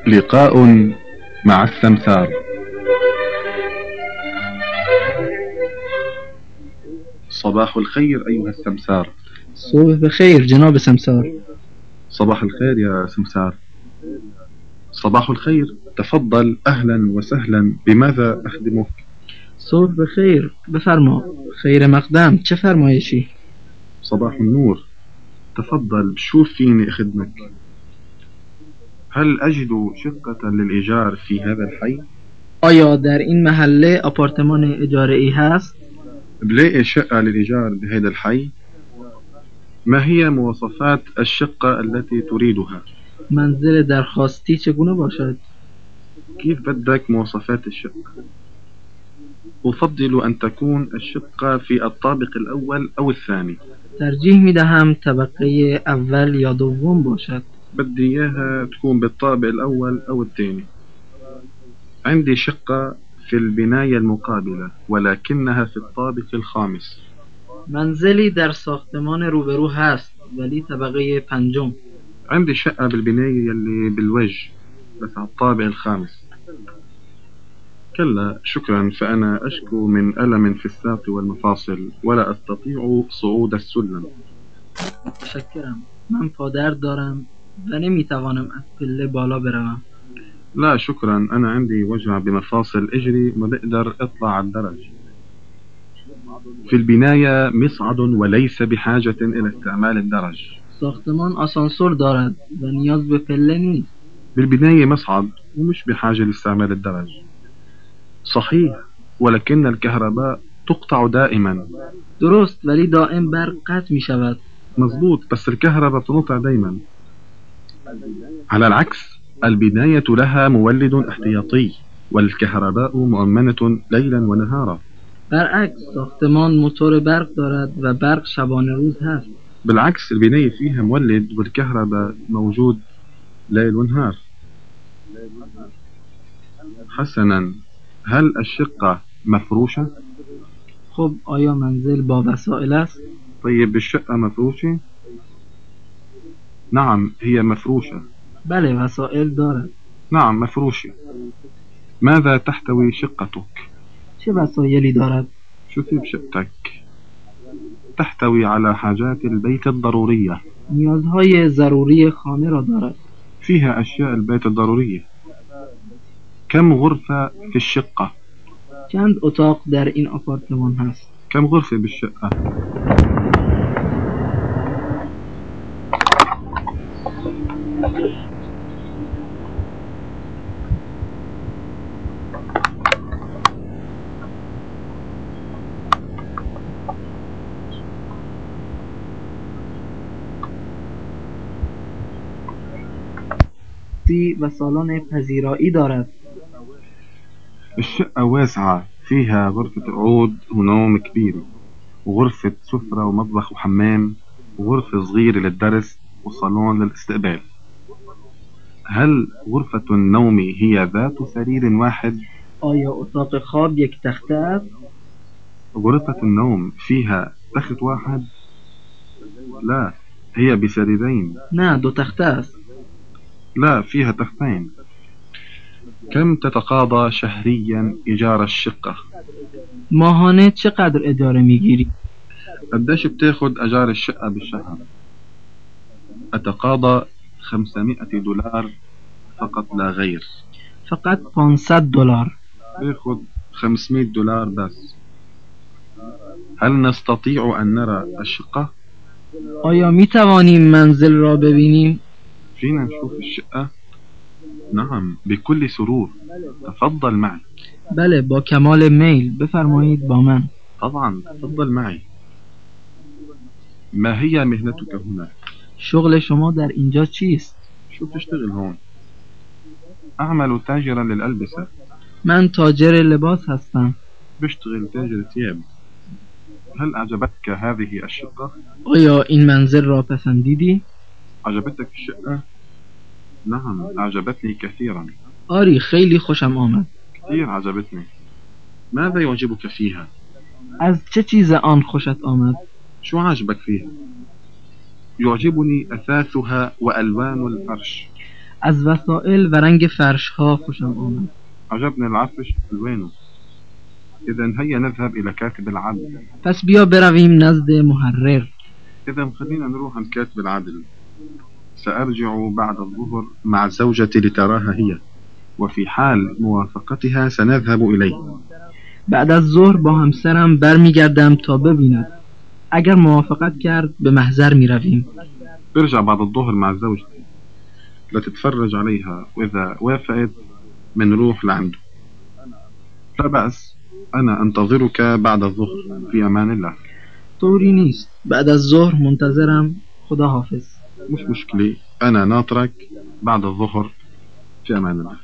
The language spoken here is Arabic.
لقاء مع السمسار. صباح الخير أيها السمسار. صبح بخير جناب سمسار. صباح الخير يا سمسار. صباح الخير، تفضل، أهلا وسهلا، بماذا أخدمك؟ صبح بخير، بفرما. خیر مقدم، چه فرمایشی؟ صباح النور، تفضل، شوف فيني أخدمك. هل أجد شقة للإيجار في هذا الحي؟ آیا در این محله آپارتمان اجاره ای هست؟ بلاقي شقة للإيجار بهذا الحي؟ ما هي مواصفات الشقة التي تريدها؟ منزل درخواستی چگونه باشد؟ كيف بدك مواصفات الشقة؟ أفضل أن تكون الشقة في الطابق الأول أو الثاني. ترجیح می دهم طبقه اول یا دوم باشد. بدي إياها تكون بالطابق الأول أو الثاني. عندي شقة في البناية المقابلة ولكنها في الطابق الخامس. منزلی در ساختمان روبرو هست ولی طبقه پنجم. عندي شقة بالبناية اللي بالوجه بس على الطابق الخامس. كلا شكرا، فأنا أشكو من ألم في الساق والمفاصل ولا أستطيع صعود السلم. متشکرم. من پادرد دارم و نمیتوانم از پله بالا بروم. لا شكرا، أنا عندي وجع بمفاصل إجري ما بقدر أطلع على الدرج. في البناية مصعد وليس بحاجة إلى استعمال الدرج. ساختمان آسانسور دارد و نیاز به پله نیست. بالبناية مصعد ومش بحاجة لاستعمال الدرج. صحيح، ولكن الكهرباء تقطع دائما. درست، ولی دائم برق قطع می شود. مظبوط، بس الكهرباء تنقطع دائما. على العكس، البناية لها مولد احتياطي والكهرباء مؤمنة ليلا ونهارا. برعکس، ساختمان موتور برق دارد و برق شبانه روز هست. بالعكس، البناية فيها مولد والكهرباء موجود ليل ونهار. حسنا، هل الشقة مفروشة؟ خب آیا منزل با وسائل است؟ طيب الشقة مفروشة؟ نعم هي مفروشة. بله، وسائل دارد. نعم مفروشة. ماذا تحتوي شقتك؟ چه وسایلی دارد؟ شو في بشقتك؟ تحتوي على حاجات البيت الضرورية. نیازهای ضروری خانه را دارد. فيها أشياء البيت الضرورية. كم غرفة في الشقة؟ چند اتاق در این آپارتمان هست؟ كم غرفة بالشقة؟ و سالن پذیرایی دارد. الشقة واسعة، فيها غرفة عود ونوم كبيرة، وغرفة سفرة ومطبخ وحمام، وغرفة صغيرة للدرس، وصالون للاستقبال. هل غرفة النوم هي ذات سرير واحد؟ آیا اتاق خواب یک تخته است؟ غرفة النوم فيها تخت واحد؟ لا، هي بسريرين. نه، دو تخته است. لا، فيها تختين. كم تتقاضى شهريا إيجار الشقة؟ ماهانه چقدر اجاره میگیری؟ قديش بتاخد أجار الشقة بالشهر؟ أتقاضى $500 فقط لا غير. فقط $500. باخد $500 بس. هل نستطيع أن نرى الشقة؟ آیا می توانیم منزل را ببینیم؟ فينا نشوف الشقة؟ نعم بكل سرور، تفضل معي. بله، با کمال میل، بفرمایید با من. طبعا تفضل معي. ما هي مهنتك هنا؟ شغل شما در اینجا چیست؟ شو بتشتغل هون؟ أعمل تاجرا للألبسة. من تاجر لباس هستم. بشتغل تاجر ثياب. هل أعجبتك هذه الشقة؟ آیا این منزل را پسندیدی؟ عجبتك الشقة؟ نعم أعجبتني كثيرا. آری، خیلی خوشم آمد. كثير عجبتني. ماذا يعجبك فيها؟ از چه چیز آن خوشت آمد؟ شو عجبك فيها؟ يعجبني أثاثها وألوان الفرش. از وسایل و رنگ فرشها خوشم آمد. عجبني العفش ألوانه. إذا هيا نذهب إلى كاتب العدل. پس بیا برویم نزد محرر. إذا خلينا نروح عند كاتب العدل. سأرجع بعد الظهر مع زوجتي لتراها هي، وفي حال موافقتها سنذهب إليه. بعد از ظهر با همسرم برمیگردم تا ببیند. اگر موافقت کرد به محضر میرویم. ارجع بعد الظهر مع زوجتي لتتفرج عليها، وإذا وافقت بنروح لعنده. لا بأس، أنا أنتظرك بعد الظهر. في أمان الله. طوری نیست. بعد از ظهر منتظرم. خدا حافظ. مش مشكلة، أنا ناطرك بعد الظهر. في أمان الله.